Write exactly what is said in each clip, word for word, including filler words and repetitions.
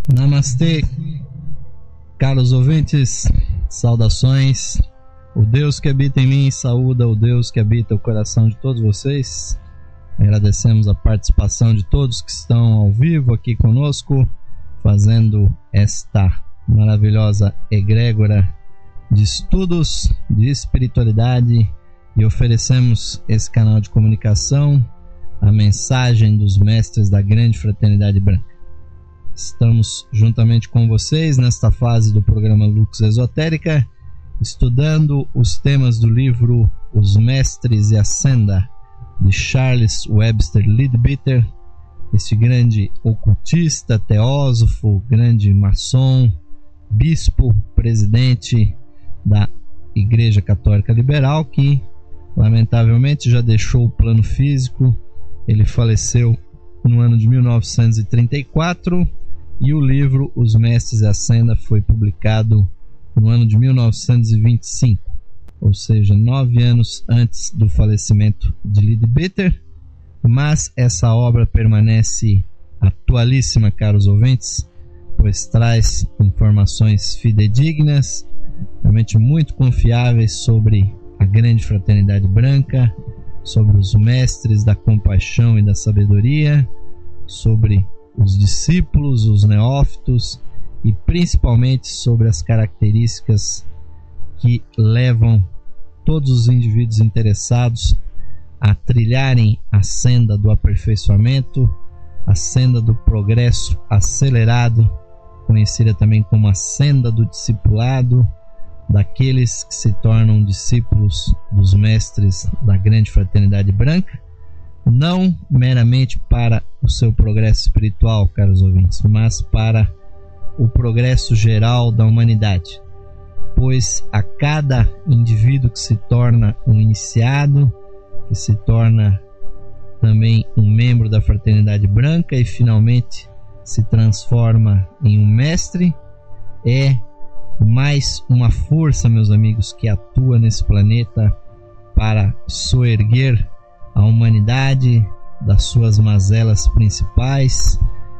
Namastê, caros ouvintes, saudações. O Deus que habita em mim saúda o Deus que habita o coração de todos vocês. Agradecemos a participação de todos que estão ao vivo aqui conosco, fazendo esta maravilhosa egrégora de estudos de espiritualidade, e oferecemos esse canal de comunicação, a mensagem dos mestres da grande fraternidade branca. Estamos juntamente com vocês nesta fase do programa Lux Esotérica, estudando os temas do livro Os Mestres e a Senda, de Charles Webster Leadbeater, este grande ocultista, teósofo, grande maçom, bispo, presidente da Igreja Católica Liberal, que lamentavelmente já deixou o plano físico. Ele faleceu no ano de mil novecentos e trinta e quatro e o livro Os Mestres e a Senda foi publicado no ano de mil novecentos e vinte e cinco, ou seja, nove anos antes do falecimento de Leadbeater, mas essa obra permanece atualíssima, caros ouvintes, pois traz informações fidedignas, realmente muito confiáveis sobre a grande fraternidade branca, sobre os mestres da compaixão e da sabedoria, sobre os discípulos, os neófitos e principalmente sobre as características que levam todos os indivíduos interessados a trilharem a senda do aperfeiçoamento, a senda do progresso acelerado, conhecida também como a senda do discipulado, daqueles que se tornam discípulos dos mestres da grande fraternidade branca, não meramente para o seu progresso espiritual, caros ouvintes, mas para o progresso geral da humanidade, pois a cada indivíduo que se torna um iniciado, que se torna também um membro da fraternidade branca e finalmente se transforma em um mestre, é mais uma força, meus amigos, que atua nesse planeta para soerguer a humanidade das suas mazelas principais,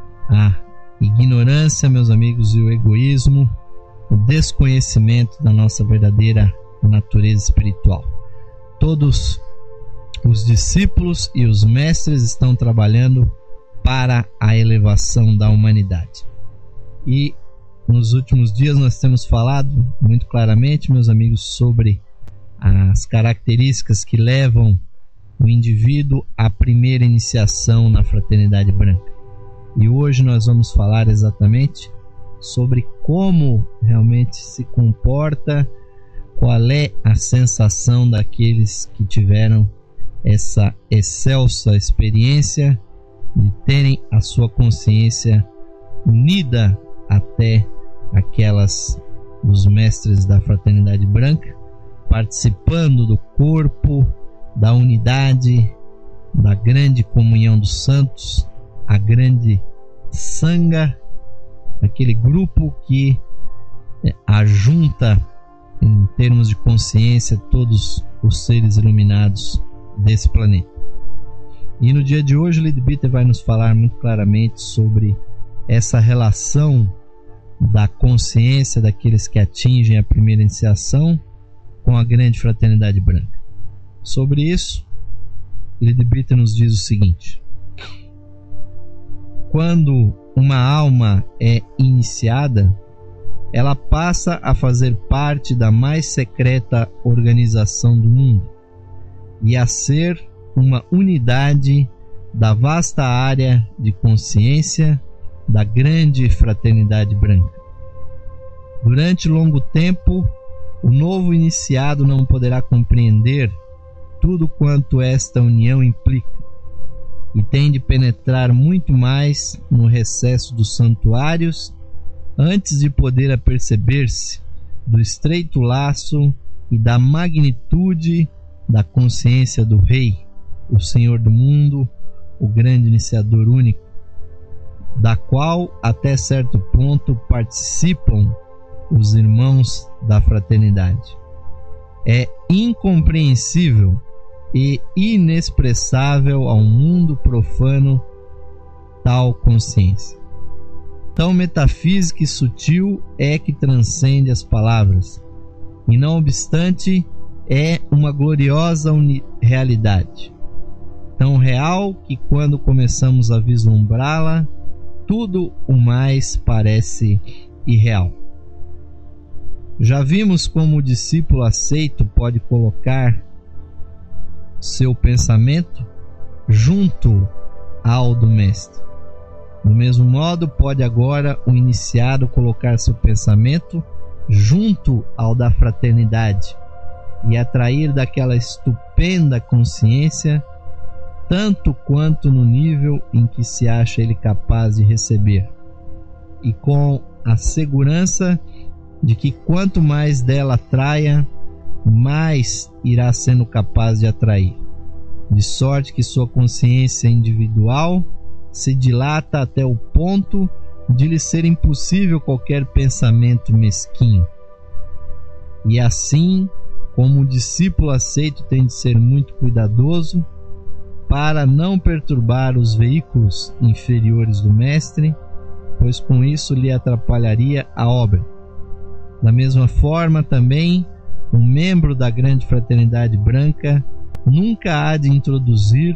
a ignorância, meus amigos, e o egoísmo, o desconhecimento da nossa verdadeira natureza espiritual. Todos os discípulos e os mestres estão trabalhando para a elevação da humanidade. E nos últimos dias nós temos falado muito claramente, meus amigos, sobre as características que levam o indivíduo à primeira iniciação na fraternidade branca. E hoje nós vamos falar exatamente sobre como realmente se comporta, qual é a sensação daqueles que tiveram essa excelsa experiência de terem a sua consciência unida até aquelas dos mestres da fraternidade branca, participando do corpo, da unidade, da grande comunhão dos santos, a grande sanga, aquele grupo que ajunta em termos de consciência todos os seres iluminados desse planeta. E no dia de hoje, Leadbeater vai nos falar muito claramente sobre essa relação da consciência daqueles que atingem a primeira iniciação com a grande fraternidade branca. Sobre isso, Leadbeater nos diz o seguinte: quando uma alma é iniciada, ela passa a fazer parte da mais secreta organização do mundo e a ser uma unidade da vasta área de consciência da grande fraternidade branca. Durante longo tempo, o novo iniciado não poderá compreender tudo quanto esta união implica e tem de penetrar muito mais no recesso dos santuários antes de poder aperceber-se do estreito laço e da magnitude da consciência do Rei, o Senhor do mundo, o grande iniciador único, da qual até certo ponto participam os irmãos da fraternidade. É incompreensível e inexpressável ao mundo profano tal consciência. tão metafísica e sutil é que transcende as palavras, e não obstante é uma gloriosa realidade, tão real que quando começamos a vislumbrá-la, tudo o mais parece irreal. Já vimos como o discípulo aceito pode colocar seu pensamento junto ao do mestre. Do mesmo modo, pode agora o iniciado colocar seu pensamento junto ao da fraternidade e atrair daquela estupenda consciência tanto quanto no nível em que se acha ele capaz de receber, e com a segurança de que quanto mais dela atraia, mais irá sendo capaz de atrair, de sorte que sua consciência individual se dilata até o ponto de lhe ser impossível qualquer pensamento mesquinho. E assim, como o discípulo aceito tem de ser muito cuidadoso para não perturbar os veículos inferiores do mestre, pois com isso lhe atrapalharia a obra. Da mesma forma, também, um membro da grande fraternidade branca nunca há de introduzir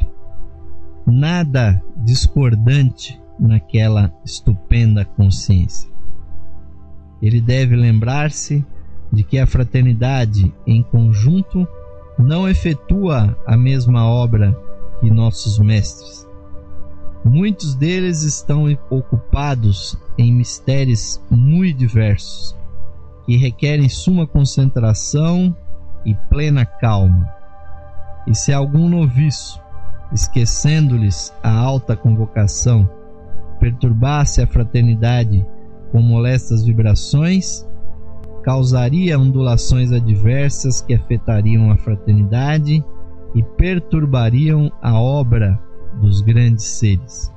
nada discordante naquela estupenda consciência. Ele deve lembrar-se de que a fraternidade em conjunto não efetua a mesma obra que nossos mestres. Muitos deles estão ocupados em mistérios muito diversos, que requerem suma concentração e plena calma. E se algum noviço, esquecendo-lhes a alta convocação, perturbasse a fraternidade com molestas vibrações, causaria ondulações adversas que afetariam a fraternidade e perturbariam a obra dos grandes seres.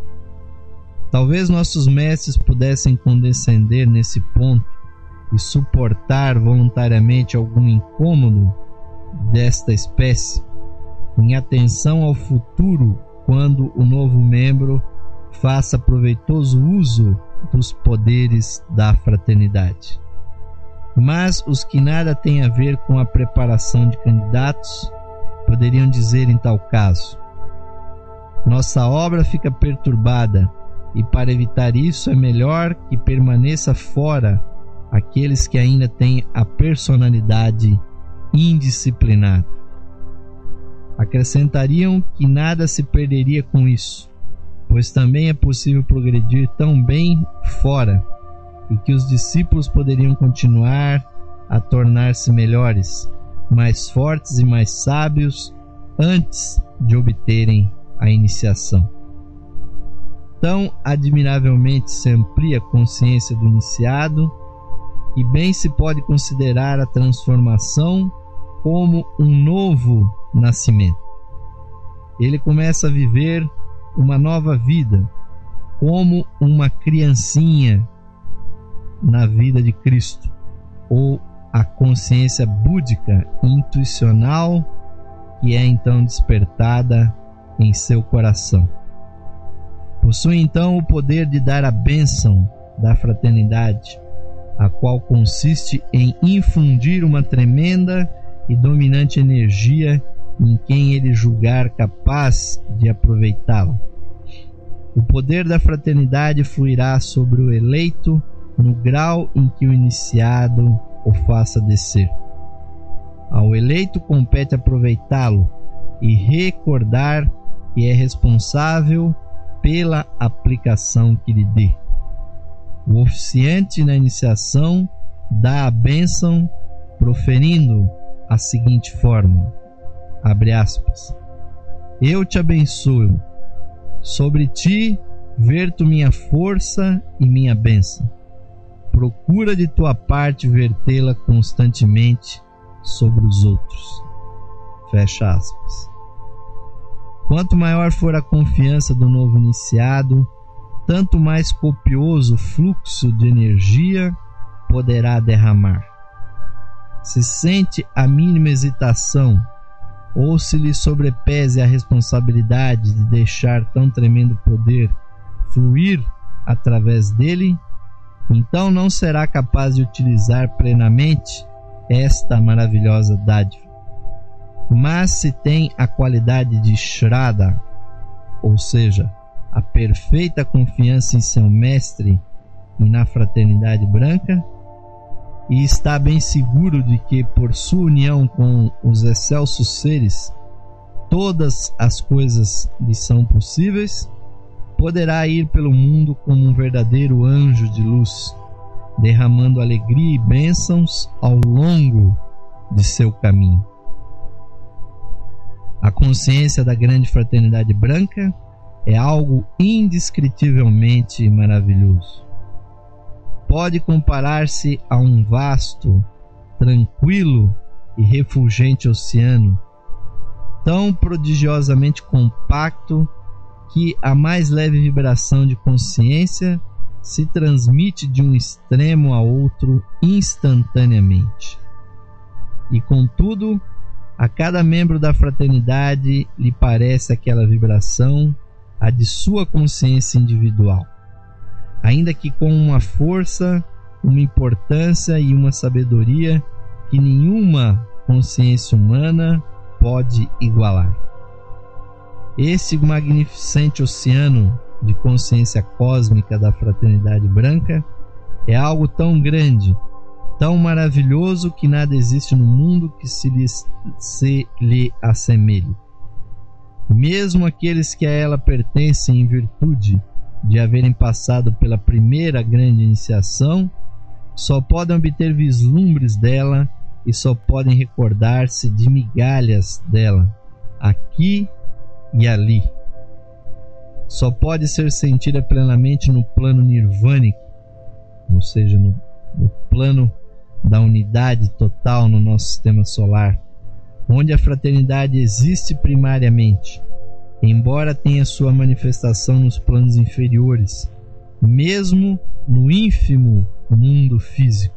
Talvez nossos mestres pudessem condescender nesse ponto e suportar voluntariamente algum incômodo desta espécie, em atenção ao futuro, quando o novo membro faça proveitoso uso dos poderes da fraternidade. Mas os que nada têm a ver com a preparação de candidatos poderiam dizer em tal caso: nossa obra fica perturbada, e para evitar isso é melhor que permaneça fora aqueles que ainda têm a personalidade indisciplinada. Acrescentariam que nada se perderia com isso, pois também é possível progredir tão bem fora, e que os discípulos poderiam continuar a tornar-se melhores, mais fortes e mais sábios antes de obterem a iniciação. Tão admiravelmente se amplia a consciência do iniciado que bem se pode considerar a transformação como um novo nascimento. Ele começa a viver uma nova vida, como uma criancinha na vida de Cristo, ou a consciência búdica intuicional que é então despertada em seu coração. Possui então o poder de dar a bênção da fraternidade, a qual consiste em infundir uma tremenda e dominante energia em quem ele julgar capaz de aproveitá-la. O poder da fraternidade fluirá sobre o eleito no grau em que o iniciado o faça descer. Ao eleito compete aproveitá-lo e recordar que é responsável pela aplicação que lhe dê. O oficiante na iniciação dá a bênção proferindo a seguinte fórmula, abre aspas: eu te abençoo, sobre ti verto minha força e minha bênção. Procura de tua parte vertê-la constantemente sobre os outros. Fecha aspas. Quanto maior for a confiança do novo iniciado, tanto mais copioso fluxo de energia poderá derramar. Se sente a mínima hesitação, ou se lhe sobrepese a responsabilidade de deixar tão tremendo poder fluir através dele, então não será capaz de utilizar plenamente esta maravilhosa dádiva. Mas se tem a qualidade de Shraddha, ou seja, a perfeita confiança em seu mestre e na fraternidade branca, e está bem seguro de que por sua união com os excelsos seres todas as coisas lhe são possíveis, poderá ir pelo mundo como um verdadeiro anjo de luz, derramando alegria e bênçãos ao longo de seu caminho. A consciência da grande fraternidade branca é algo indescritivelmente maravilhoso. Pode comparar-se a um vasto, tranquilo e refulgente oceano, tão prodigiosamente compacto que a mais leve vibração de consciência se transmite de um extremo a outro instantaneamente. E contudo, a cada membro da fraternidade lhe parece aquela vibração a de sua consciência individual, ainda que com uma força, uma importância e uma sabedoria que nenhuma consciência humana pode igualar. Esse magnificente oceano de consciência cósmica da fraternidade branca é algo tão grande, tão maravilhoso, que nada existe no mundo que se lhe, se lhe assemelhe. Mesmo aqueles que a ela pertencem em virtude de haverem passado pela primeira grande iniciação, só podem obter vislumbres dela e só podem recordar-se de migalhas dela, aqui e ali. Só pode ser sentida plenamente no plano nirvânico, ou seja, no, no plano da unidade total no nosso sistema solar, onde a fraternidade existe primariamente, embora tenha sua manifestação nos planos inferiores, mesmo no ínfimo mundo físico.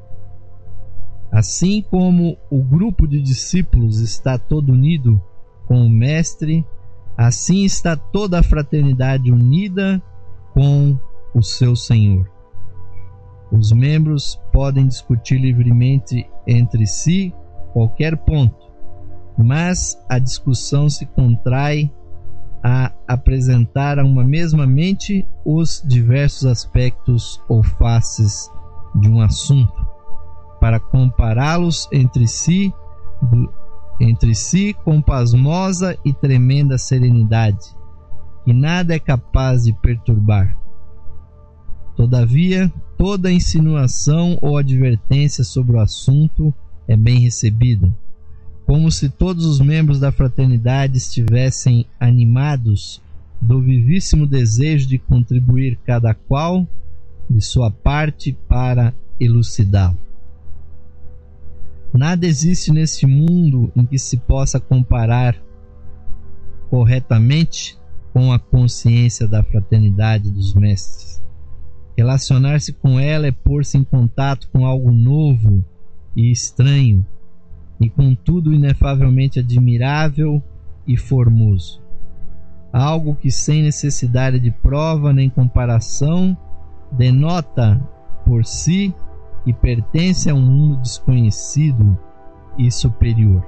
Assim como o grupo de discípulos está todo unido com o Mestre, assim está toda a fraternidade unida com o seu Senhor. Os membros podem discutir livremente entre si qualquer ponto, mas a discussão se contrai a apresentar a uma mesma mente os diversos aspectos ou faces de um assunto, para compará-los entre si, do, entre si com pasmosa e tremenda serenidade, que nada é capaz de perturbar. Todavia, toda insinuação ou advertência sobre o assunto é bem recebida, como se todos os membros da fraternidade estivessem animados do vivíssimo desejo de contribuir cada qual de sua parte para elucidá-lo. Nada existe neste mundo em que se possa comparar corretamente com a consciência da fraternidade dos mestres. Relacionar-se com ela é pôr-se em contato com algo novo e estranho, e contudo inefavelmente admirável e formoso. Algo que, sem necessidade de prova nem comparação, denota por si e pertence a um mundo desconhecido e superior.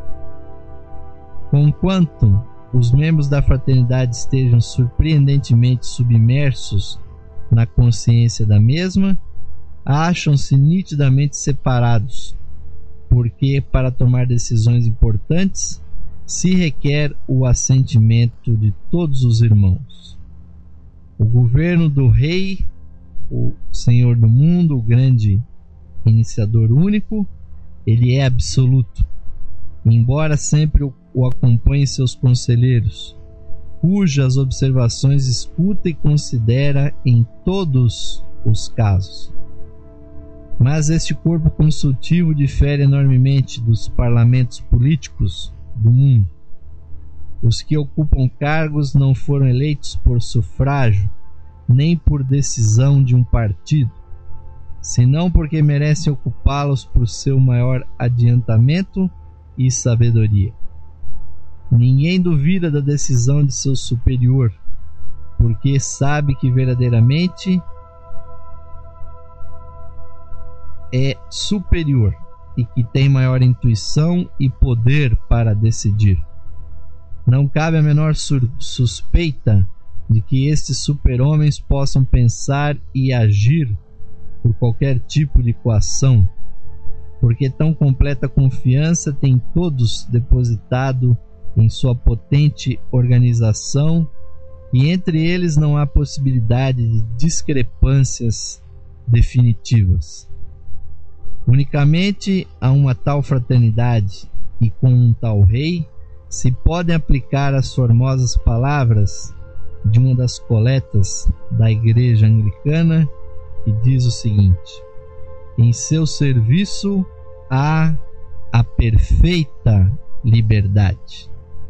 Conquanto os membros da fraternidade estejam surpreendentemente submersos na consciência da mesma, acham-se nitidamente separados, porque para tomar decisões importantes se requer o assentimento de todos os irmãos. O governo do rei, o Senhor do mundo, o grande iniciador único, ele é absoluto, embora sempre o acompanhem seus conselheiros, cujas observações escuta e considera em todos os casos. Mas este corpo consultivo difere enormemente dos parlamentos políticos do mundo. Os que ocupam cargos não foram eleitos por sufrágio, nem por decisão de um partido, senão porque merecem ocupá-los por seu maior adiantamento e sabedoria. Ninguém duvida da decisão de seu superior, porque sabe que verdadeiramente é superior e que tem maior intuição e poder para decidir. Não cabe a menor suspeita de que estes super-homens possam pensar e agir por qualquer tipo de coação, porque tão completa confiança têm todos depositado em sua potente organização, e entre eles não há possibilidade de discrepâncias definitivas. Unicamente a uma tal fraternidade e com um tal rei se podem aplicar as formosas palavras de uma das coletas da Igreja Anglicana, que diz o seguinte: em seu serviço há a perfeita liberdade.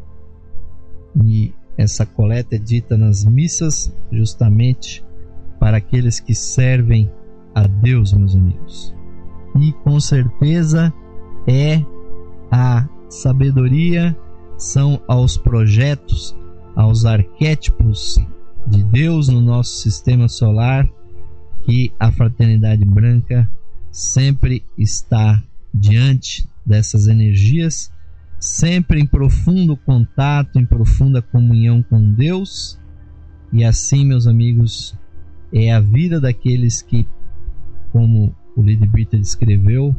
E essa coleta é dita nas missas justamente para aqueles que servem a Deus, meus amigos. E com certeza é a sabedoria, são aos projetos, aos arquétipos de Deus no nosso sistema solar que a Fraternidade Branca sempre está diante dessas energias, sempre em profundo contato, em profunda comunhão com Deus. E assim, meus amigos, é a vida daqueles que, como o Lidbita descreveu,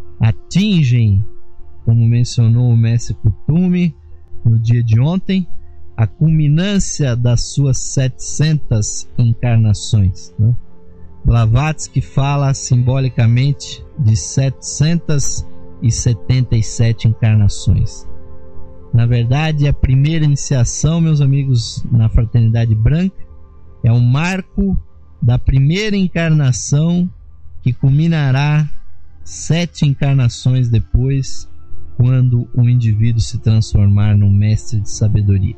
atingem, como mencionou o mestre Kuthumi no dia de ontem, a culminância das suas setecentas encarnações, né? Blavatsky fala simbolicamente de setecentas e setenta e sete encarnações. Na verdade, a primeira iniciação, meus amigos, na Fraternidade Branca é um marco da primeira encarnação que culminará sete encarnações depois, quando o indivíduo se transformar num mestre de sabedoria.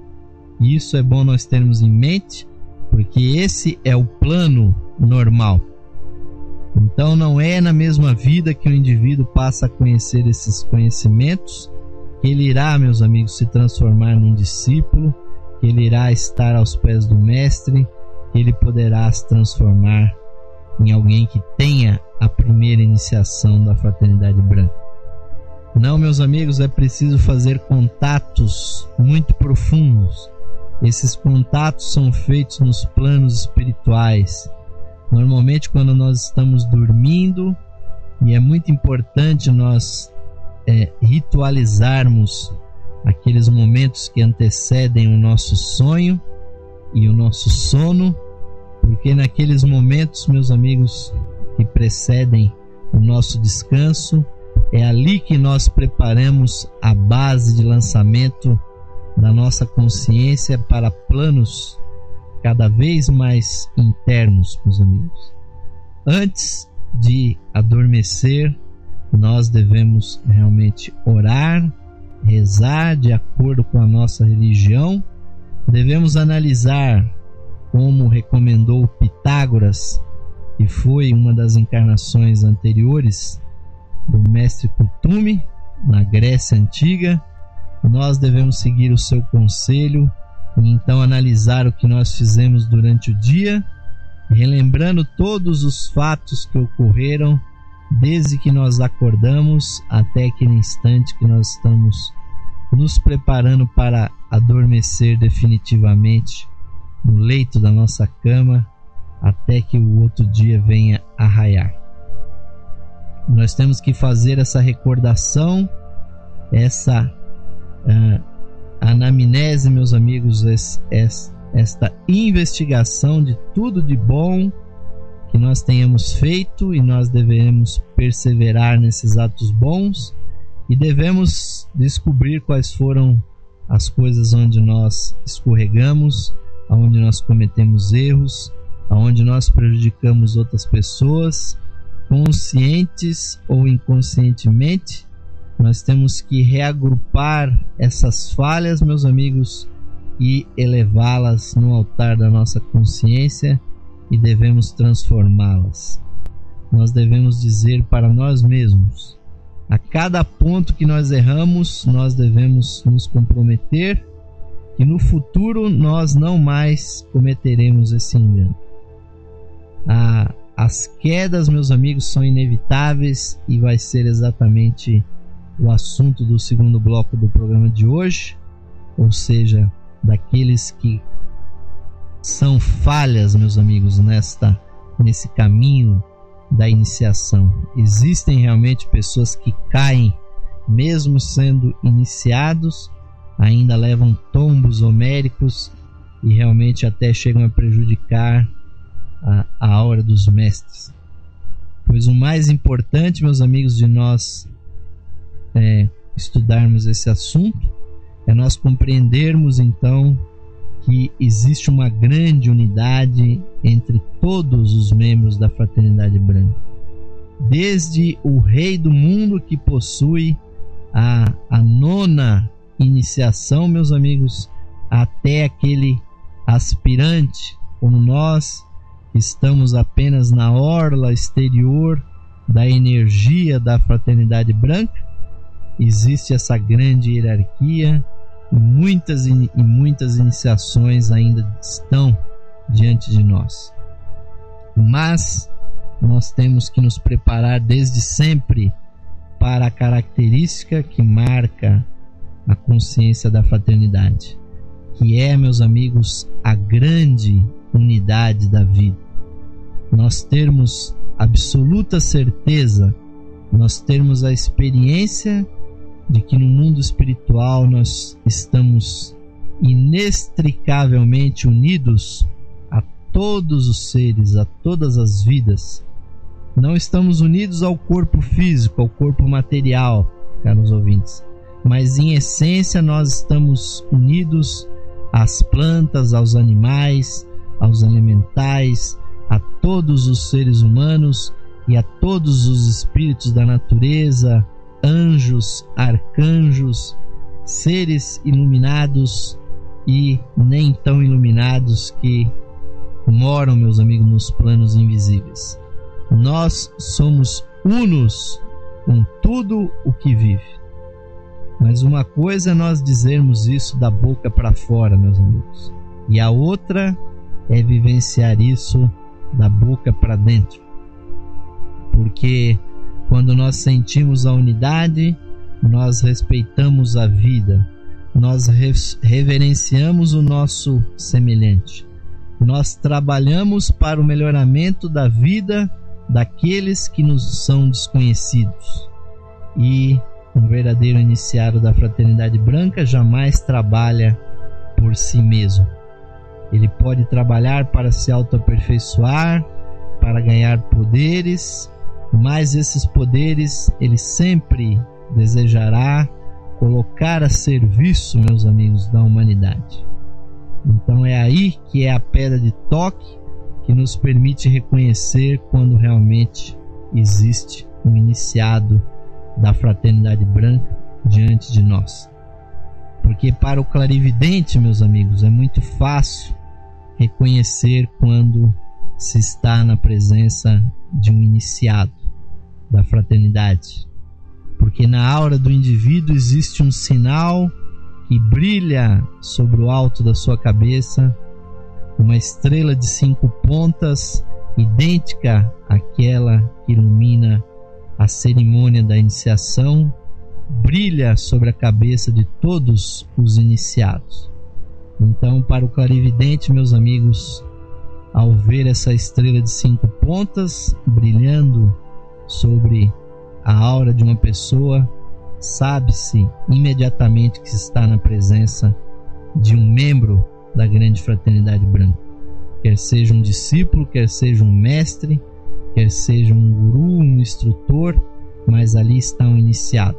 E isso é bom nós termos em mente, porque esse é o plano normal. Então não é na mesma vida que o indivíduo passa a conhecer esses conhecimentos que ele irá, meus amigos, se transformar num discípulo, que ele irá estar aos pés do mestre, que ele poderá se transformar em alguém que tenha a primeira iniciação da Fraternidade Branca. Não, meus amigos, é preciso fazer contatos muito profundos. Esses contatos são feitos nos planos espirituais, normalmente quando nós estamos dormindo, e é muito importante nós é, ritualizarmos aqueles momentos que antecedem o nosso sonho e o nosso sono, porque naqueles momentos, meus amigos, que precedem o nosso descanso, é ali que nós preparamos a base de lançamento da nossa consciência para planos cada vez mais internos, meus amigos. Antes de adormecer, nós devemos realmente orar, rezar de acordo com a nossa religião. Devemos analisar, como recomendou Pitágoras, que foi uma das encarnações anteriores do mestre Kuthumi na Grécia Antiga. Nós devemos seguir o seu conselho e então analisar o que nós fizemos durante o dia, relembrando todos os fatos que ocorreram desde que nós acordamos até aquele instante que nós estamos nos preparando para adormecer definitivamente no leito da nossa cama, até que o outro dia venha a raiar. Nós temos que fazer essa recordação, essa uh, anamnese, meus amigos, es, es, esta investigação de tudo de bom que nós tenhamos feito, e nós devemos perseverar nesses atos bons, e devemos descobrir quais foram as coisas onde nós escorregamos, onde nós cometemos erros, onde nós prejudicamos outras pessoas, conscientes ou inconscientemente. Nós temos que reagrupar essas falhas, meus amigos, e elevá-las no altar da nossa consciência, e devemos transformá-las. Nós devemos dizer para nós mesmos: a cada ponto que nós erramos, nós devemos nos comprometer que no futuro nós não mais cometeremos esse engano. Ah, as quedas, meus amigos, são inevitáveis e vai ser exatamente o assunto do segundo bloco do programa de hoje, ou seja, daqueles que são falhas, meus amigos, nesta, nesse caminho da iniciação. Existem realmente pessoas que caem, mesmo sendo iniciados, ainda levam tombos homéricos e realmente até chegam a prejudicar a, a aura dos mestres. Pois o mais importante, meus amigos, de nós é, estudarmos esse assunto é nós compreendermos então que existe uma grande unidade entre todos os membros da Fraternidade Branca, desde o rei do mundo que possui a, a nona iniciação, meus amigos, até aquele aspirante como nós, que estamos apenas na orla exterior da energia da Fraternidade Branca. Existe essa grande hierarquia e muitas, e muitas iniciações ainda estão diante de nós. Mas nós temos que nos preparar desde sempre para a característica que marca a consciência da fraternidade, que é, meus amigos, a grande unidade da vida. Nós termos absoluta certeza, nós termos a experiência de que no mundo espiritual nós estamos inextricavelmente unidos a todos os seres, a todas as vidas. Não estamos unidos ao corpo físico, ao corpo material, caros ouvintes, mas em essência nós estamos unidos às plantas, aos animais, aos elementais, a todos os seres humanos e a todos os espíritos da natureza, anjos, arcanjos, seres iluminados e nem tão iluminados que moram, meus amigos, nos planos invisíveis. Nós somos unos com tudo o que vive. Mas uma coisa é nós dizermos isso da boca para fora, meus amigos, e a outra é vivenciar isso da boca para dentro. Porque quando nós sentimos a unidade, nós respeitamos a vida, nós reverenciamos o nosso semelhante, nós trabalhamos para o melhoramento da vida daqueles que nos são desconhecidos. E um verdadeiro iniciado da Fraternidade Branca jamais trabalha por si mesmo. Ele pode trabalhar para se autoaperfeiçoar, para ganhar poderes, mas esses poderes ele sempre desejará colocar a serviço, meus amigos, da humanidade. Então é aí que é a pedra de toque que nos permite reconhecer quando realmente existe um iniciado da Fraternidade Branca diante de nós. Porque para o clarividente, meus amigos, é muito fácil reconhecer quando se está na presença de um iniciado da fraternidade, porque na aura do indivíduo existe um sinal que brilha sobre o alto da sua cabeça, uma estrela de cinco pontas idêntica àquela que ilumina a cerimônia da iniciação, brilha sobre a cabeça de todos os iniciados. Então, para o clarividente, meus amigos, ao ver essa estrela de cinco pontas brilhando sobre a aura de uma pessoa, sabe-se imediatamente que se está na presença de um membro da grande Fraternidade Branca, quer seja um discípulo, quer seja um mestre, quer seja um guru, um instrutor, mas ali está um iniciado.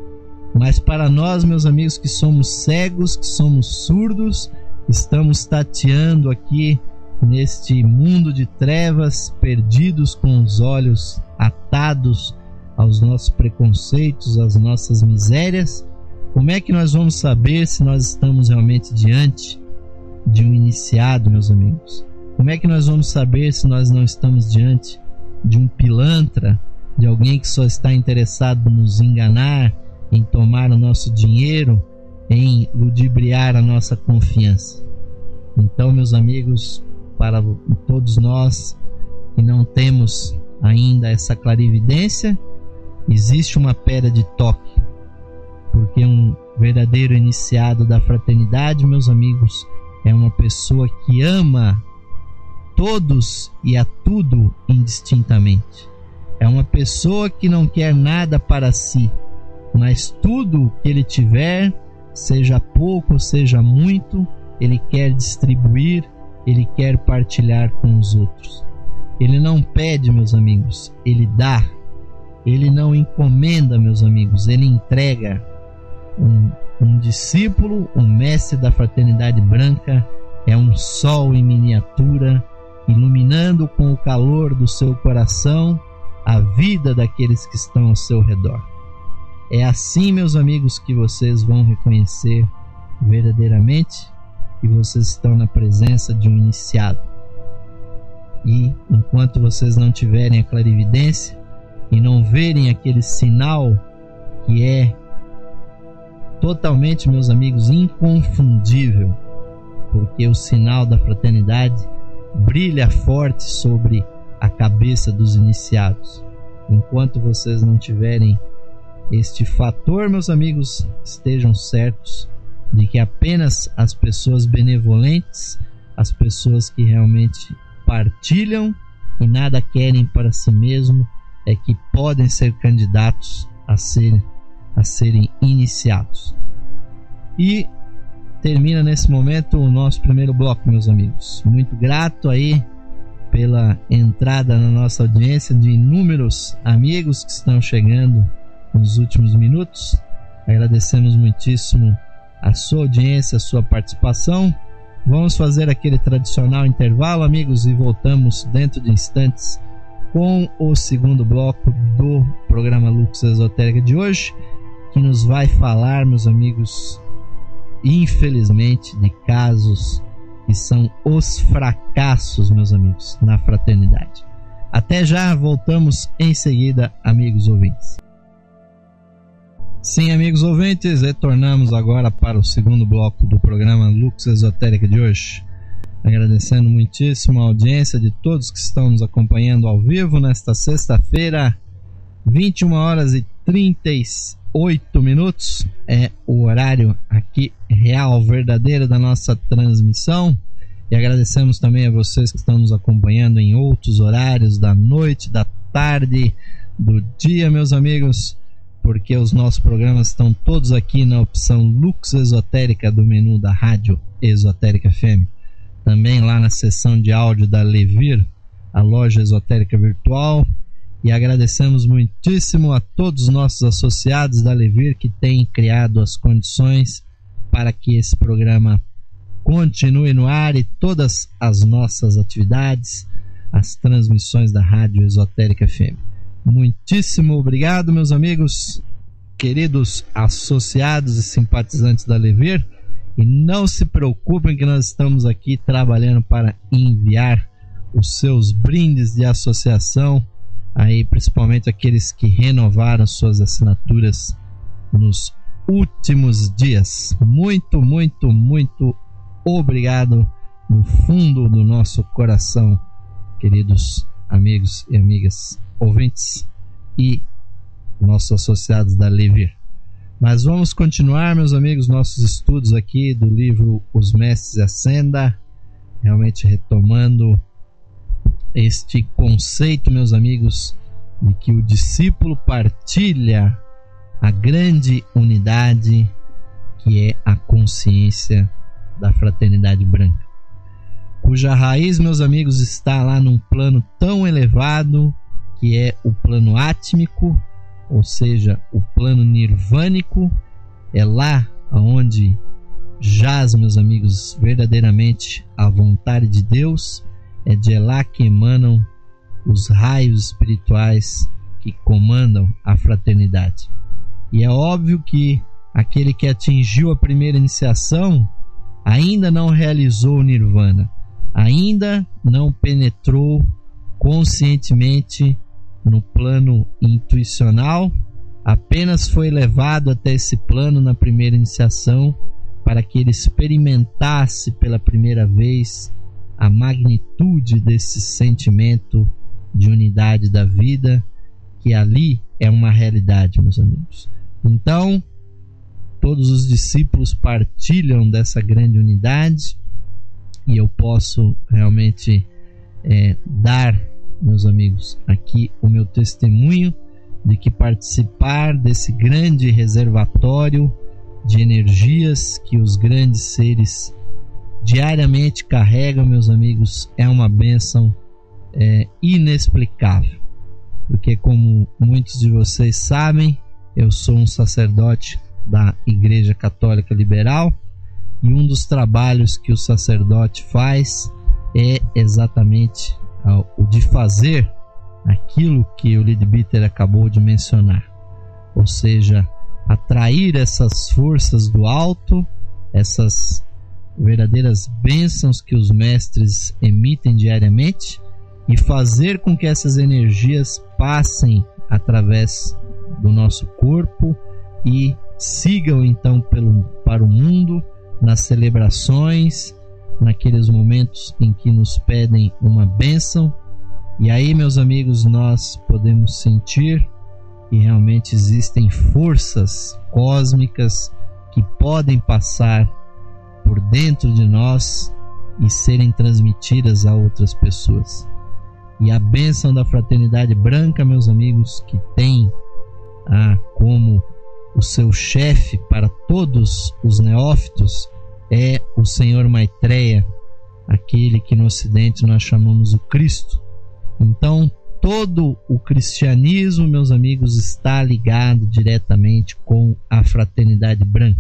Mas para nós, meus amigos, que somos cegos, que somos surdos, estamos tateando aqui neste mundo de trevas, perdidos com os olhos atados aos nossos preconceitos, às nossas misérias, como é que nós vamos saber se nós estamos realmente diante de um iniciado, meus amigos? Como é que nós vamos saber se nós não estamos diante de um pilantra, de alguém que só está interessado em nos enganar, em tomar o nosso dinheiro em ludibriar a nossa confiança. Então, meus amigos, para todos nós que não temos ainda essa clarividência, existe uma pedra de toque, porque um verdadeiro iniciado da fraternidade, meus amigos, é uma pessoa que ama todos e a tudo indistintamente. É uma pessoa que não quer nada para si, mas tudo que ele tiver, seja pouco, seja muito, ele quer distribuir, ele quer partilhar com os outros. Ele não pede, meus amigos, ele dá. Ele não encomenda, meus amigos, ele entrega. Um, um discípulo, um mestre da fraternidade branca, é um sol em miniatura, iluminando com o calor do seu coração a vida daqueles que estão ao seu redor. É assim, meus amigos, que vocês vão reconhecer verdadeiramente que vocês estão na presença de um iniciado. E enquanto vocês não tiverem a clarividência e não verem aquele sinal que é totalmente, meus amigos, inconfundível, porque o sinal da fraternidade brilha forte sobre a cabeça dos iniciados. Enquanto vocês não tiverem este fator, meus amigos, estejam certos de que apenas as pessoas benevolentes, as pessoas que realmente partilham e nada querem para si mesmo, é que podem ser candidatos a serem, a serem iniciados. E termina nesse momento o nosso primeiro bloco, meus amigos. Muito grato aí pela entrada na nossa audiência de inúmeros amigos que estão chegando nos últimos minutos. Agradecemos muitíssimo a sua audiência, a sua participação. Vamos fazer aquele tradicional intervalo, amigos, e voltamos dentro de instantes com o segundo bloco do programa Lux Esotérica de hoje, que nos vai falar, meus amigos, infelizmente, de casos que são os fracassos, meus amigos, na fraternidade. Até já, voltamos em seguida, amigos ouvintes. Sim, amigos ouvintes, retornamos agora para o segundo bloco do programa Lux Esotérica de hoje. Agradecendo muitíssimo a audiência de todos que estão nos acompanhando ao vivo nesta sexta-feira, vinte e uma horas e trinta e oito minutos, é o horário aqui real, verdadeiro da nossa transmissão. E agradecemos também a vocês que estão nos acompanhando em outros horários da noite, da tarde, do dia, meus amigos, porque os nossos programas estão todos aqui na opção Lux Esotérica do menu da Rádio Esotérica F M. Também lá na seção de áudio da Levir, a loja esotérica virtual. E agradecemos muitíssimo a todos os nossos associados da Levir que têm criado as condições para que esse programa continue no ar e todas as nossas atividades, as transmissões da Rádio Esotérica F M. Muitíssimo obrigado, meus amigos, queridos associados e simpatizantes da Levir. E não se preocupem que nós estamos aqui trabalhando para enviar os seus brindes de associação, aí principalmente aqueles que renovaram suas assinaturas nos últimos dias. Muito, muito, muito obrigado no fundo do nosso coração, queridos amigos e amigas ouvintes e nossos associados da Levir. Mas vamos continuar, meus amigos, nossos estudos aqui do livro Os Mestres e a Senda, realmente retomando este conceito, meus amigos, de que o discípulo partilha a grande unidade que é a consciência da fraternidade branca, cuja raiz, meus amigos, está lá num plano tão elevado que é o plano átmico, ou seja, o plano nirvânico. É lá onde jaz, meus amigos, verdadeiramente a vontade de Deus. É de lá que emanam os raios espirituais que comandam a fraternidade. E é óbvio que aquele que atingiu a primeira iniciação ainda não realizou o nirvana, ainda não penetrou conscientemente no plano intuicional, apenas foi levado até esse plano na primeira iniciação para que ele experimentasse pela primeira vez a magnitude desse sentimento de unidade da vida, que ali é uma realidade, meus amigos. Então, todos os discípulos partilham dessa grande unidade, e eu posso realmente é, dar, meus amigos, aqui o meu testemunho de que participar desse grande reservatório de energias que os grandes seres diariamente carregam, meus amigos, é uma bênção é, inexplicável. Porque, como muitos de vocês sabem, eu sou um sacerdote da Igreja Católica Liberal, e um dos trabalhos que o sacerdote faz é exatamente o de fazer aquilo que o Leadbeater acabou de mencionar, ou seja, atrair essas forças do alto, essas verdadeiras bênçãos que os mestres emitem diariamente, e fazer com que essas energias passem através do nosso corpo e sigam então pelo, para o mundo, nas celebrações, naqueles momentos em que nos pedem uma bênção. E aí, meus amigos, nós podemos sentir que realmente existem forças cósmicas que podem passar por dentro de nós e serem transmitidas a outras pessoas. E a bênção da fraternidade branca, meus amigos, que tem ah, como o seu chefe para todos os neófitos, é o Senhor Maitreya, aquele que no Ocidente nós chamamos o Cristo. Então, todo o cristianismo, meus amigos, está ligado diretamente com a fraternidade branca.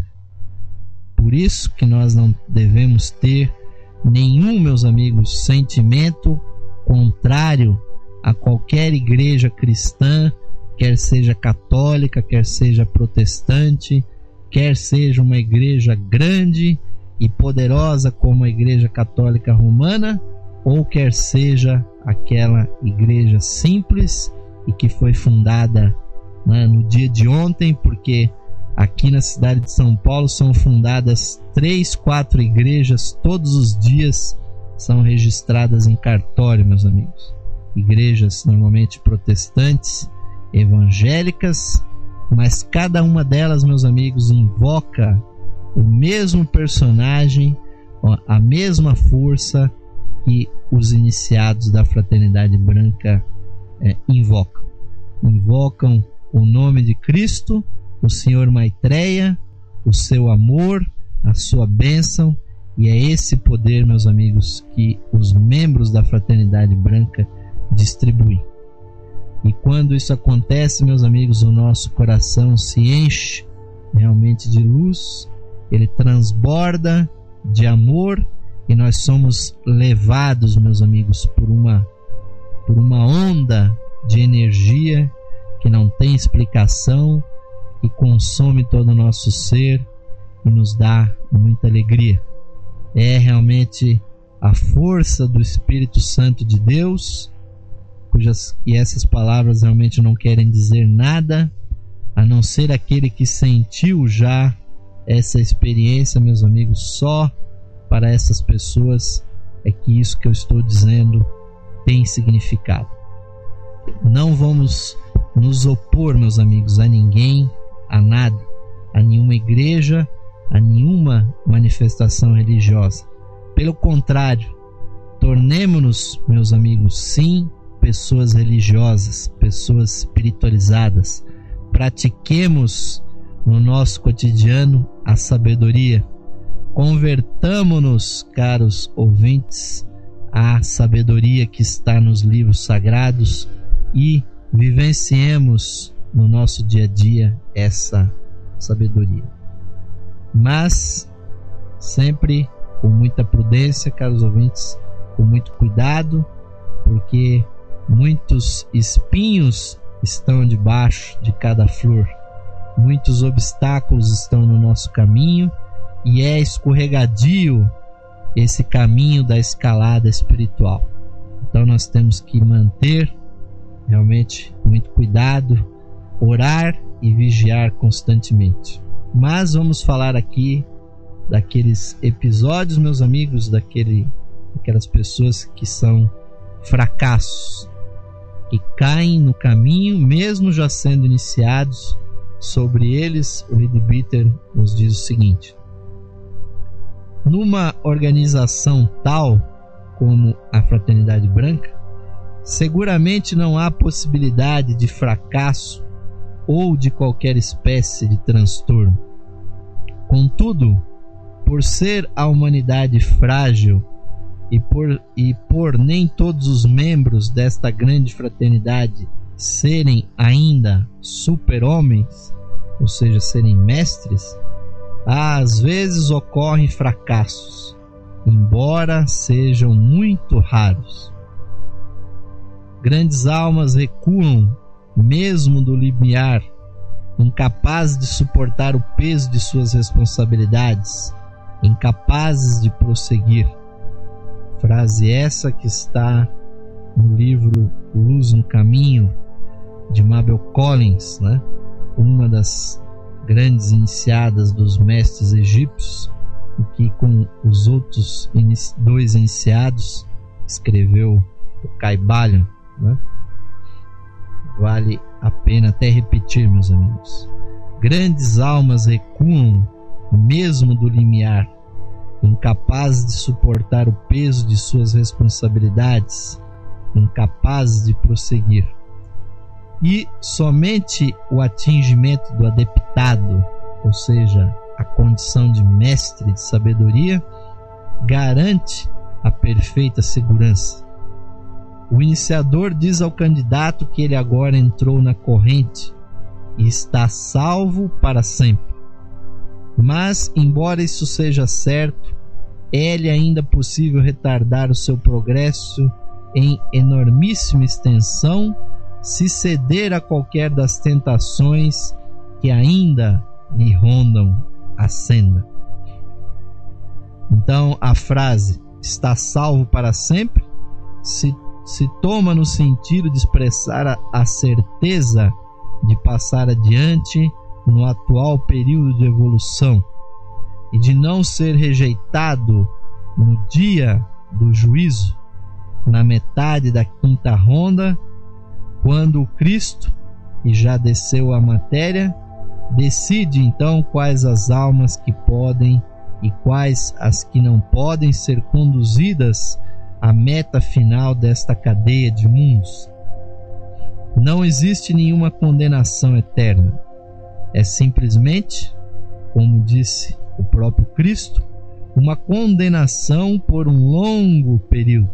Por isso que nós não devemos ter nenhum, meus amigos, sentimento contrário a qualquer igreja cristã, quer seja católica, quer seja protestante, quer seja uma igreja grande e poderosa como a Igreja Católica Romana, ou quer seja aquela igreja simples e que foi fundada, né, no dia de ontem, porque aqui na cidade de São Paulo são fundadas três, quatro igrejas todos os dias, são registradas em cartório, meus amigos. Igrejas normalmente protestantes, evangélicas, mas cada uma delas, meus amigos, invoca o mesmo personagem, ó, a mesma força que os iniciados da fraternidade branca é, invocam. Invocam o nome de Cristo, o Senhor Maitreya, o seu amor, a sua bênção, e é esse poder, meus amigos, que os membros da fraternidade branca distribuem. E quando isso acontece, meus amigos, o nosso coração se enche realmente de luz, ele transborda de amor, e nós somos levados, meus amigos, por uma, por uma onda de energia que não tem explicação, que consome todo o nosso ser e nos dá muita alegria. É realmente a força do Espírito Santo de Deus, cujas, e essas palavras realmente não querem dizer nada, a não ser aquele que sentiu já essa experiência, meus amigos. Só para essas pessoas é que isso que eu estou dizendo tem significado. Não vamos nos opor, meus amigos, a ninguém, a nada, a nenhuma igreja, a nenhuma manifestação religiosa. Pelo contrário, tornemo-nos, meus amigos, sim, pessoas religiosas, pessoas espiritualizadas. Pratiquemos no nosso cotidiano a sabedoria. Convertamo-nos, caros ouvintes, à sabedoria que está nos livros sagrados e vivenciemos no nosso dia a dia essa sabedoria. Mas sempre com muita prudência, caros ouvintes, com muito cuidado, porque muitos espinhos estão debaixo de cada flor, muitos obstáculos estão no nosso caminho, e é escorregadio esse caminho da escalada espiritual. Então nós temos que manter realmente muito cuidado, orar e vigiar constantemente. Mas vamos falar aqui daqueles episódios, meus amigos, daquele, daquelas pessoas que são fracassos, que caem no caminho, mesmo já sendo iniciados. Sobre eles, o Leadbeater nos diz o seguinte: numa organização tal como a Fraternidade Branca, seguramente não há possibilidade de fracasso ou de qualquer espécie de transtorno. Contudo, por ser a humanidade frágil e por, e por nem todos os membros desta grande fraternidade serem ainda super-homens, ou seja, serem mestres, às vezes ocorrem fracassos, embora sejam muito raros. Grandes almas recuam mesmo do limiar, incapazes de suportar o peso de suas responsabilidades, incapazes de prosseguir. Frase essa que está no livro Luz no Caminho, de Mabel Collins, né? Uma das grandes iniciadas dos mestres egípcios, e que com os outros inici- dois iniciados escreveu o Kybalion, né? Vale a pena até repetir, meus amigos. Grandes almas recuam mesmo do limiar, incapazes de suportar o peso de suas responsabilidades, incapazes de prosseguir. E somente o atingimento do adeptado, ou seja, a condição de mestre de sabedoria, garante a perfeita segurança. O iniciador diz ao candidato que ele agora entrou na corrente e está salvo para sempre. Mas, embora isso seja certo, é-lhe ainda possível retardar o seu progresso em enormíssima extensão se ceder a qualquer das tentações que ainda lhe rondam a senda. Então, a frase "está salvo para sempre" se, se toma no sentido de expressar a, a certeza de passar adiante no atual período de evolução e de não ser rejeitado no dia do juízo, na metade da quinta ronda, quando o Cristo, que já desceu à matéria, decide então quais as almas que podem e quais as que não podem ser conduzidas à meta final desta cadeia de mundos. Não existe nenhuma condenação eterna. É simplesmente, como disse o próprio Cristo, uma condenação por um longo período.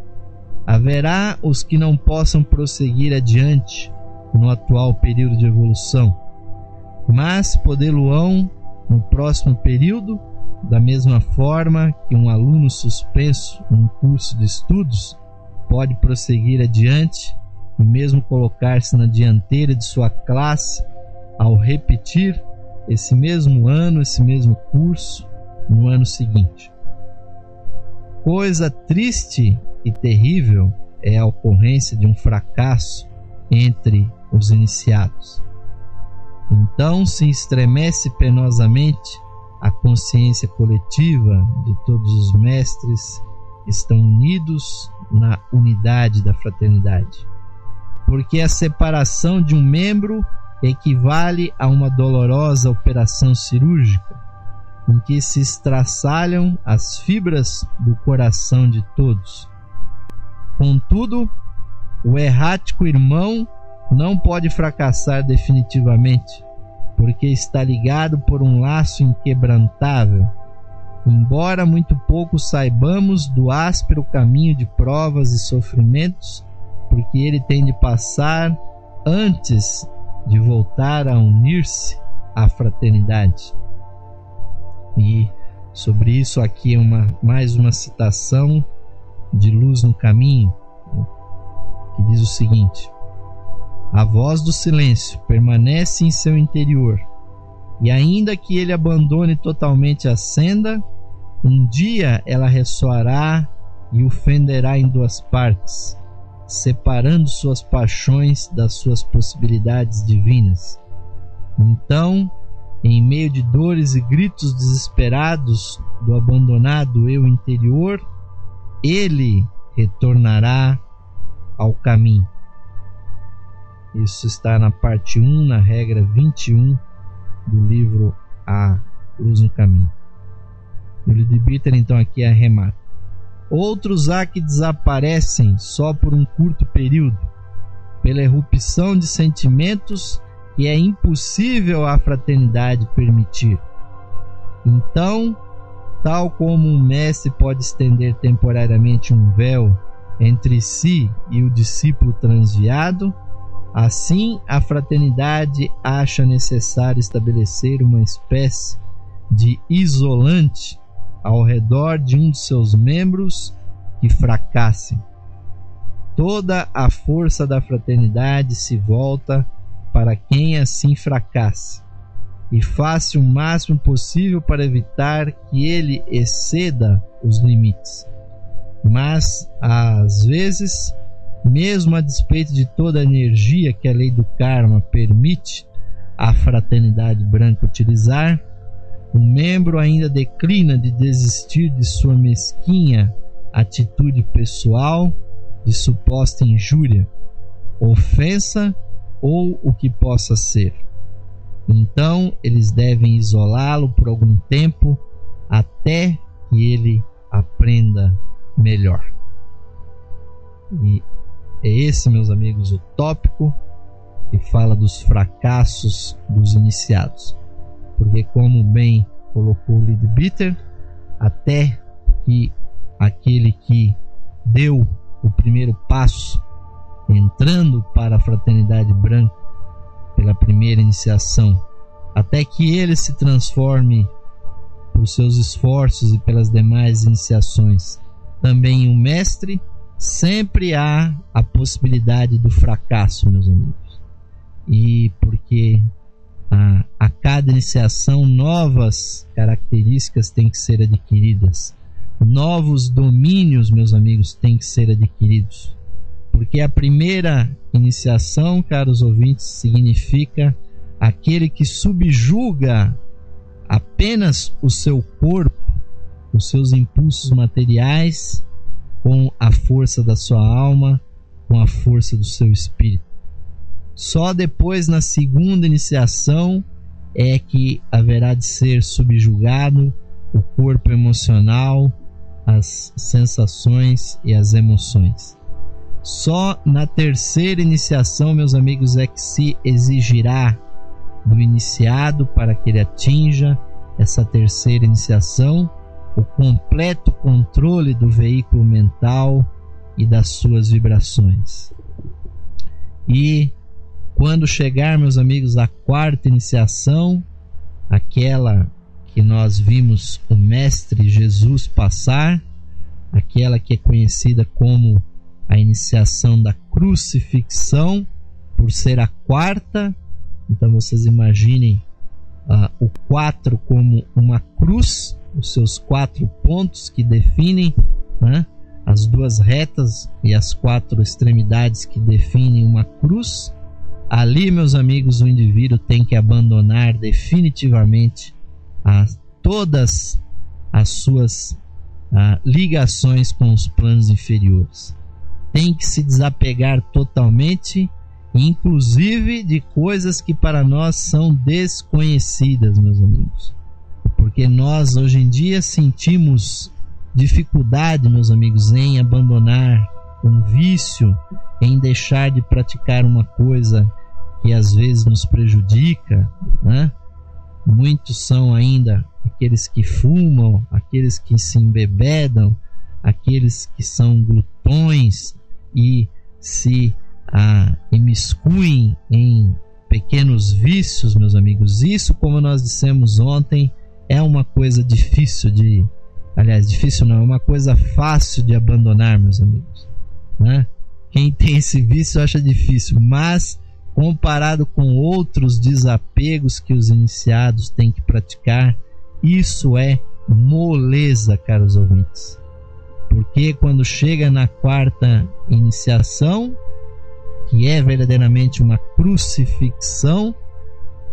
Haverá os que não possam prosseguir adiante no atual período de evolução, mas podê-lo-ão no próximo período, da mesma forma que um aluno suspenso em um curso de estudos pode prosseguir adiante e mesmo colocar-se na dianteira de sua classe ao repetir esse mesmo ano, esse mesmo curso no ano seguinte. Coisa triste e terrível é a ocorrência de um fracasso entre os iniciados. Então se estremece penosamente a consciência coletiva de todos os mestres que estão unidos na unidade da fraternidade, porque a separação de um membro equivale a uma dolorosa operação cirúrgica em que se estraçalham as fibras do coração de todos. Contudo, o errático irmão não pode fracassar definitivamente, porque está ligado por um laço inquebrantável, embora muito pouco saibamos do áspero caminho de provas e sofrimentos, porque ele tem de passar antes de voltar a unir-se à fraternidade. E sobre isso aqui é uma, mais uma citação de Luz no Caminho, que diz o seguinte: a voz do silêncio permanece em seu interior, e ainda que ele abandone totalmente a senda, um dia ela ressoará e o fenderá em duas partes, separando suas paixões das suas possibilidades divinas. Então, em meio de dores e gritos desesperados do abandonado eu interior, ele retornará ao caminho. Isso está na parte um, na regra vinte e um do livro A Luz no Caminho. O Leadbeater então aqui arremata. Outros há que desaparecem só por um curto período, pela erupção de sentimentos que é impossível a fraternidade permitir. Então, tal como um mestre pode estender temporariamente um véu entre si e o discípulo transviado, assim a fraternidade acha necessário estabelecer uma espécie de isolante ao redor de um de seus membros que fracassem. Toda a força da fraternidade se volta para quem assim fracasse, e faça o máximo possível para evitar que ele exceda os limites. Mas, às vezes, mesmo a despeito de toda a energia que a lei do karma permite à fraternidade branca utilizar, o membro ainda declina de desistir de sua mesquinha atitude pessoal de suposta injúria, ofensa ou o que possa ser. Então eles devem isolá-lo por algum tempo até que ele aprenda melhor. E é esse, meus amigos, o tópico que fala dos fracassos dos iniciados. Porque, como bem colocou o Leadbeater, até que aquele que deu o primeiro passo entrando para a fraternidade branca pela primeira iniciação, até que ele se transforme por seus esforços e pelas demais iniciações também em um mestre, sempre há a possibilidade do fracasso, meus amigos. E porque a, a cada iniciação novas características têm que ser adquiridas, novos domínios, meus amigos, têm que ser adquiridos. Porque a primeira iniciação, caros ouvintes, significa aquele que subjuga apenas o seu corpo, os seus impulsos materiais, com a força da sua alma, com a força do seu espírito. Só depois, na segunda iniciação, é que haverá de ser subjugado o corpo emocional, as sensações e as emoções. Só na terceira iniciação, meus amigos, é que se exigirá do iniciado, para que ele atinja essa terceira iniciação, o completo controle do veículo mental e das suas vibrações. E quando chegar, meus amigos, à quarta iniciação, aquela que nós vimos o Mestre Jesus passar, aquela que é conhecida como a iniciação da crucifixão, por ser a quarta. Então vocês imaginem uh, o quatro como uma cruz, os seus quatro pontos que definem, né, as duas retas e as quatro extremidades que definem uma cruz. Ali, meus amigos, o indivíduo tem que abandonar definitivamente a, todas as suas a, ligações com os planos inferiores. Tem que se desapegar totalmente, inclusive de coisas que para nós são desconhecidas, meus amigos. Porque nós hoje em dia sentimos dificuldade, meus amigos, em abandonar um vício, em deixar de praticar uma coisa que às vezes nos prejudica, né? Muitos são ainda aqueles que fumam, aqueles que se embebedam, aqueles que são glutões e se ah, imiscuem em pequenos vícios, meus amigos. Isso, como nós dissemos ontem, é uma coisa difícil de... Aliás, difícil não, é uma coisa fácil de abandonar, meus amigos, né? Quem tem esse vício acha difícil, mas comparado com outros desapegos que os iniciados têm que praticar, isso é moleza, caros ouvintes. Porque quando chega na quarta iniciação, que é verdadeiramente uma crucifixão,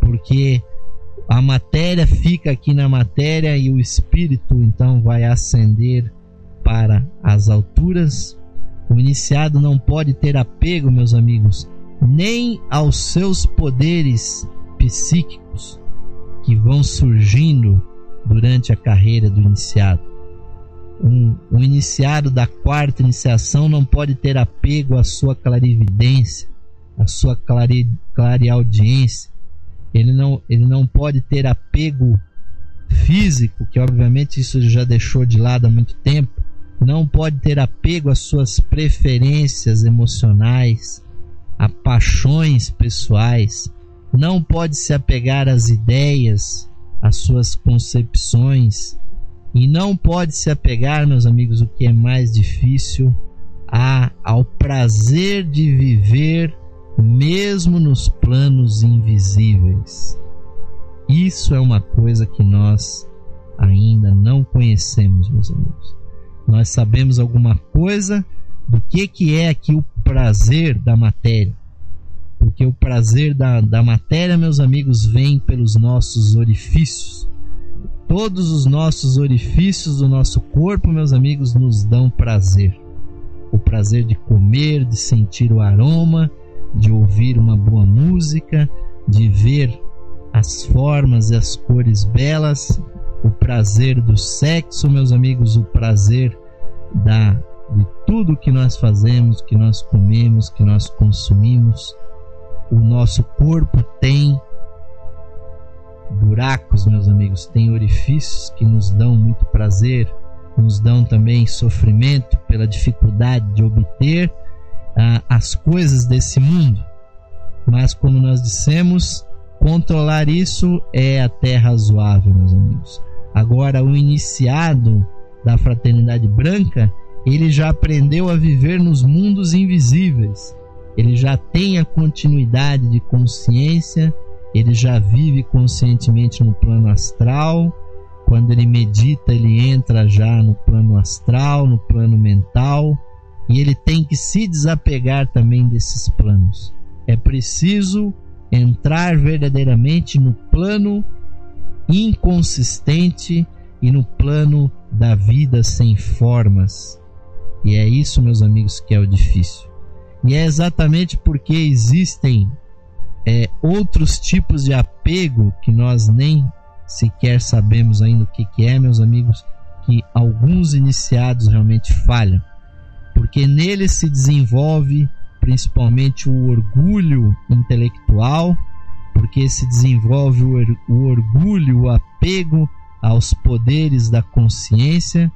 porque a matéria fica aqui na matéria e o espírito então vai ascender para as alturas. O iniciado não pode ter apego, meus amigos, nem aos seus poderes psíquicos que vão surgindo durante a carreira do iniciado. Um, um iniciado da quarta iniciação não pode ter apego à sua clarividência, à sua clare, clareaudiência. Ele não, ele não pode ter apego físico, que obviamente isso ele já deixou de lado há muito tempo. Não pode ter apego às suas preferências emocionais, a paixões pessoais. Não pode se apegar às ideias, às suas concepções. E não pode se apegar, meus amigos, o que é mais difícil, a, ao prazer de viver mesmo nos planos invisíveis. Isso é uma coisa que nós ainda não conhecemos, meus amigos. Nós sabemos alguma coisa do que, que é aqui o prazer da matéria. Porque o prazer da, da matéria, meus amigos, vem pelos nossos orifícios. Todos os nossos orifícios do nosso corpo, meus amigos, nos dão prazer. O prazer de comer, de sentir o aroma, de ouvir uma boa música, de ver as formas e as cores belas, o prazer do sexo, meus amigos, o prazer da, de tudo que nós fazemos, que nós comemos, que nós consumimos. O nosso corpo tem buracos, meus amigos, tem orifícios que nos dão muito prazer, nos dão também sofrimento pela dificuldade de obter ah, as coisas desse mundo. Mas, como nós dissemos, controlar isso é até razoável, meus amigos. Agora, o iniciado da Fraternidade Branca, ele já aprendeu a viver nos mundos invisíveis. Ele já tem a continuidade de consciência, ele já vive conscientemente no plano astral. Quando ele medita, ele entra já no plano astral, no plano mental, e ele tem que se desapegar também desses planos. É preciso entrar verdadeiramente no plano inconsistente e no plano da vida sem formas. E é isso, meus amigos, que é o difícil. E é exatamente porque existem é, outros tipos de apego que nós nem sequer sabemos ainda o que, que é, meus amigos, que alguns iniciados realmente falham. Porque neles se desenvolve principalmente o orgulho intelectual, porque se desenvolve o, or- o orgulho, o apego aos poderes da consciência.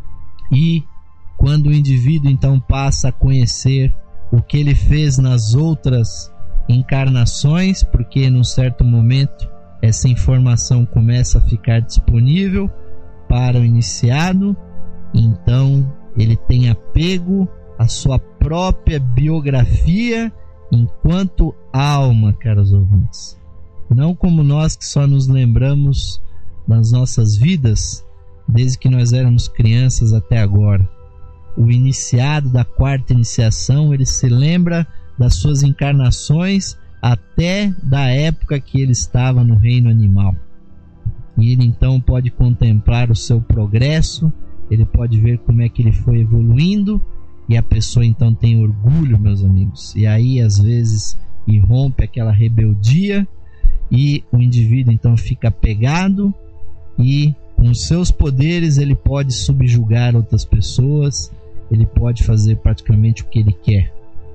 E quando o indivíduo então passa a conhecer o que ele fez nas outras encarnações, porque num certo momento essa informação começa a ficar disponível para o iniciado, então ele tem apego à sua própria biografia enquanto alma, caros ouvintes. Não como nós que só nos lembramos das nossas vidas desde que nós éramos crianças até agora. O iniciado da quarta iniciação, ele se lembra das suas encarnações até da época que ele estava no reino animal. E ele então pode contemplar o seu progresso, ele pode ver como é que ele foi evoluindo, e a pessoa então tem orgulho, meus amigos. E aí às vezes irrompe aquela rebeldia e o indivíduo então fica apegado, e com seus poderes ele pode subjugar outras pessoas, ele pode fazer praticamente o que ele quer.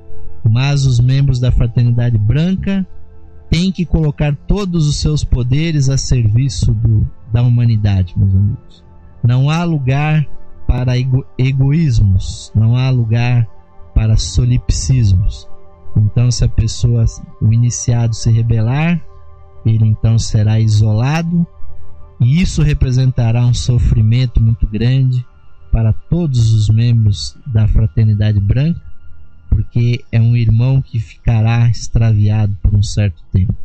Mas os membros da Fraternidade Branca têm que colocar todos os seus poderes a serviço do, da humanidade, meus amigos. Não há lugar para ego, egoísmos, não há lugar para solipsismos. Então, se a pessoa, o iniciado, se rebelar, ele então será isolado, e isso representará um sofrimento muito grande para todos os membros da Fraternidade Branca, porque é um irmão que ficará extraviado por um certo tempo.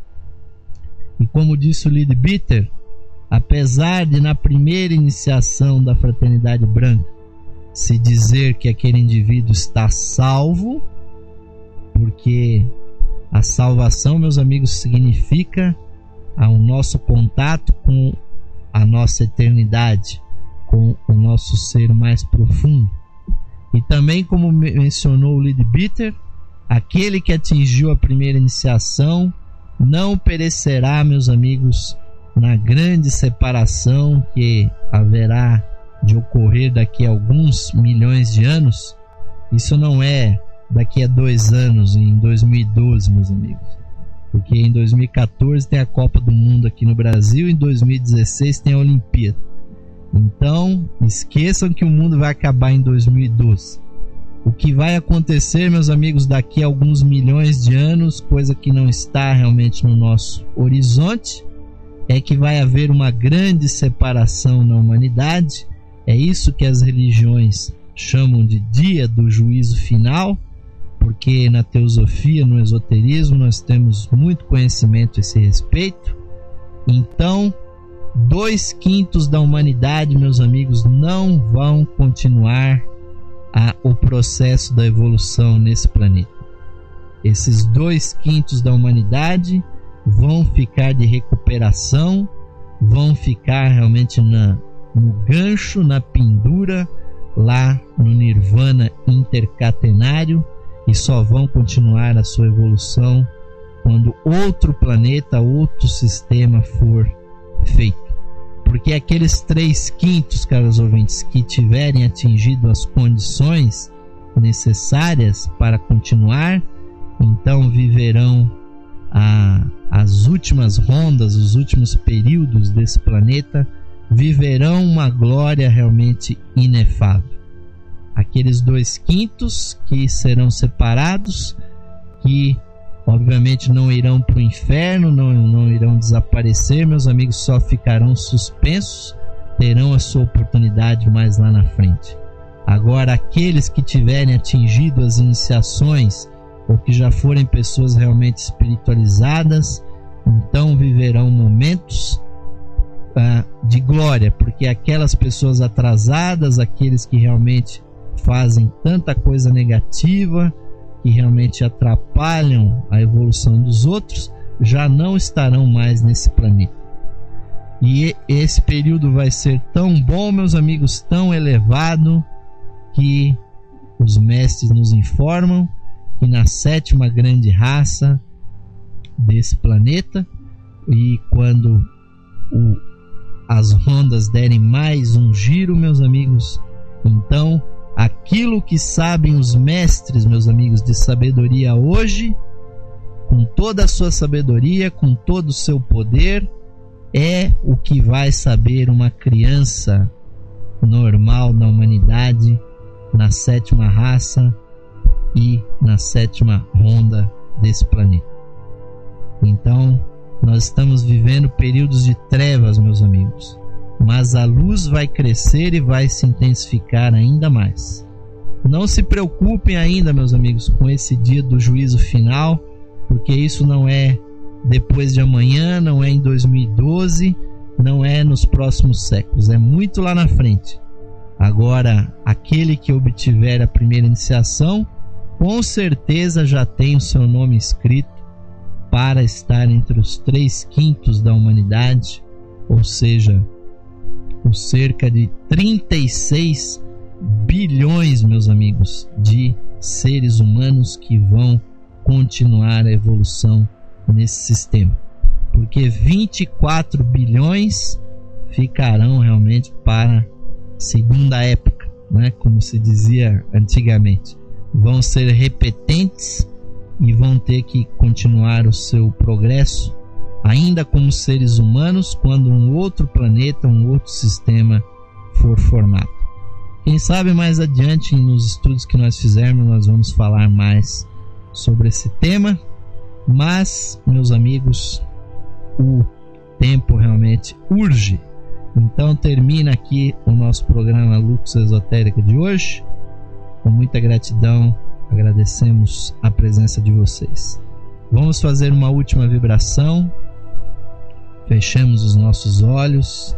E como disse o Leadbeater, apesar de na primeira iniciação da Fraternidade Branca se dizer que aquele indivíduo está salvo, porque a salvação, meus amigos, significa ao nosso contato com a nossa eternidade, com o nosso ser mais profundo. E também, como mencionou o Leadbeater, aquele que atingiu a primeira iniciação não perecerá, meus amigos, na grande separação que haverá de ocorrer daqui a alguns milhões de anos. Isso não é daqui a dois anos, em dois mil e doze, meus amigos, porque em dois mil e quatorze tem a Copa do Mundo aqui no Brasil e em dois mil e dezesseis tem a Olimpíada. Então esqueçam que o mundo vai acabar em dois mil e doze. O que vai acontecer, meus amigos, daqui a alguns milhões de anos, coisa que não está realmente no nosso horizonte, é que vai haver uma grande separação na humanidade. É isso que as religiões chamam de dia do juízo final, porque na teosofia, no esoterismo, nós temos muito conhecimento a esse respeito. Então, dois quintos da humanidade, meus amigos, não vão continuar a, o processo da evolução nesse planeta. Esses dois quintos da humanidade vão ficar de recuperação, vão ficar realmente na, no gancho, na pendura, lá no nirvana intercatenário, e só vão continuar a sua evolução quando outro planeta, outro sistema for feito. Porque aqueles três quintos, caros ouvintes, que tiverem atingido as condições necessárias para continuar, então viverão a, as últimas rondas, os últimos períodos desse planeta, viverão uma glória realmente inefável. Aqueles dois quintos que serão separados, que obviamente não irão para o inferno, não, não irão desaparecer, meus amigos, só ficarão suspensos, terão a sua oportunidade mais lá na frente. Agora, aqueles que tiverem atingido as iniciações, ou que já forem pessoas realmente espiritualizadas, então viverão momentos ah, de glória, porque aquelas pessoas atrasadas, aqueles que realmente fazem tanta coisa negativa, que realmente atrapalham a evolução dos outros, já não estarão mais nesse planeta. E esse período vai ser tão bom, meus amigos, tão elevado, que os mestres nos informam que na sétima grande raça desse planeta, e quando o, as rondas derem mais um giro, meus amigos, então aquilo que sabem os mestres, meus amigos, de sabedoria hoje, com toda a sua sabedoria, com todo o seu poder, é o que vai saber uma criança normal da humanidade na sétima raça e na sétima ronda desse planeta. Então, nós estamos vivendo períodos de trevas, meus amigos, mas a luz vai crescer e vai se intensificar ainda mais. Não se preocupem ainda, meus amigos, com esse dia do juízo final, porque isso não é depois de amanhã, não é em dois mil e doze, não é nos próximos séculos, é muito lá na frente. Agora, aquele que obtiver a primeira iniciação, com certeza já tem o seu nome escrito para estar entre os três quintos da humanidade, ou seja, os cerca de trinta e seis bilhões, meus amigos, de seres humanos que vão continuar a evolução nesse sistema, porque vinte e quatro bilhões ficarão realmente para segunda época, né? Como se dizia antigamente, vão ser repetentes e vão ter que continuar o seu progresso ainda como seres humanos quando um outro planeta, um outro sistema for formado. Quem sabe mais adiante, nos estudos que nós fizermos, nós vamos falar mais sobre esse tema, mas, meus amigos, o tempo realmente urge. Então termina aqui o nosso programa Lux Esotérica de hoje. Com muita gratidão, agradecemos a presença de vocês. Vamos fazer uma última vibração. Fechamos os nossos olhos,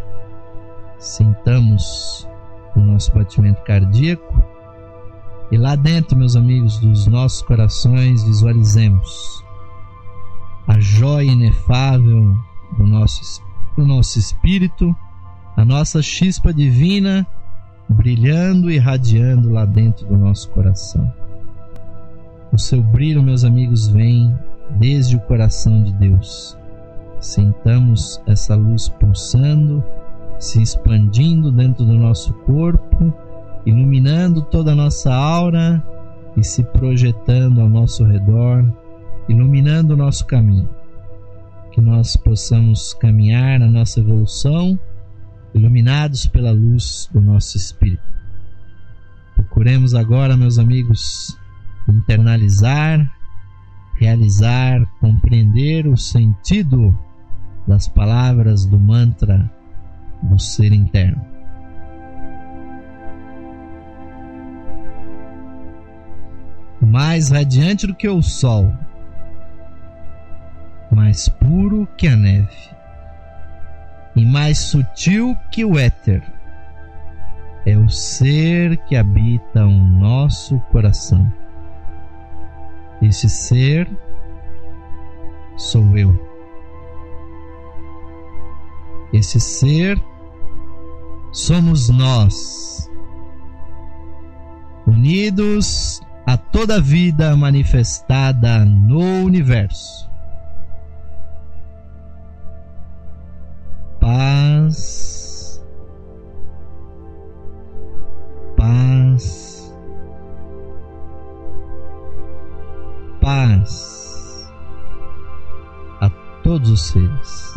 sintamos o nosso batimento cardíaco e lá dentro, meus amigos, dos nossos corações, visualizemos a joia inefável do nosso, do nosso espírito, a nossa chispa divina brilhando e irradiando lá dentro do nosso coração. O seu brilho, meus amigos, vem desde o coração de Deus. Sintamos essa luz pulsando, se expandindo dentro do nosso corpo, iluminando toda a nossa aura e se projetando ao nosso redor, iluminando o nosso caminho. Que nós possamos caminhar na nossa evolução, iluminados pela luz do nosso espírito. Procuremos agora, meus amigos, internalizar, realizar, compreender o sentido das palavras do mantra do ser interno. Mais radiante do que o sol, mais puro que a neve e mais sutil que o éter, é o ser que habita o nosso coração. Esse ser sou eu. Esse ser somos nós, unidos a toda a vida manifestada no universo. Paz, paz, paz a todos os seres.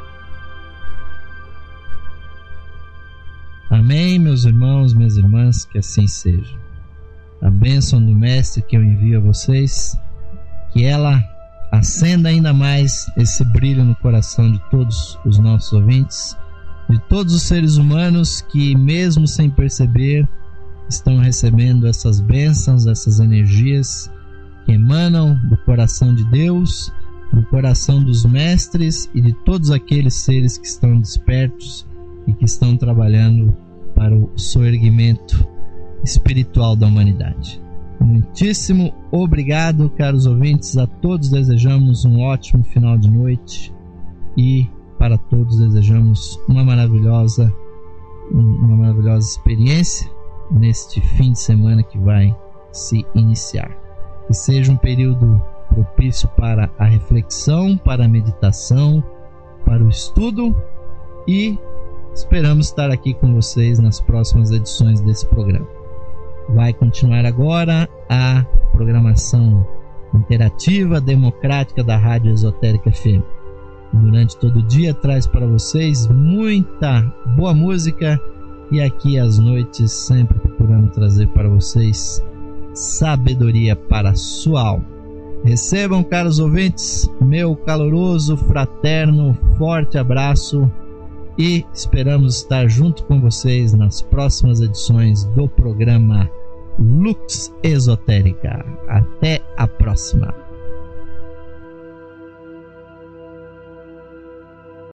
Amém, meus irmãos, minhas irmãs, que assim seja. A bênção do Mestre que eu envio a vocês, que ela acenda ainda mais esse brilho no coração de todos os nossos ouvintes, de todos os seres humanos que, mesmo sem perceber, estão recebendo essas bênçãos, essas energias que emanam do coração de Deus, do coração dos mestres e de todos aqueles seres que estão despertos e que estão trabalhando para o soerguimento espiritual da humanidade. Muitíssimo obrigado, caros ouvintes. A todos desejamos um ótimo final de noite e para todos desejamos uma maravilhosa, uma maravilhosa experiência neste fim de semana que vai se iniciar. Que seja um período propício para a reflexão, para a meditação, para o estudo e esperamos estar aqui com vocês nas próximas edições desse programa. Vai continuar agora a programação interativa, democrática da Rádio Esotérica F M. Durante todo o dia traz para vocês muita boa música e aqui às noites sempre procurando trazer para vocês sabedoria para a sua alma. Recebam, caros ouvintes, meu caloroso, fraterno, forte abraço e esperamos estar junto com vocês nas próximas edições do programa Lux Esotérica. Até a próxima.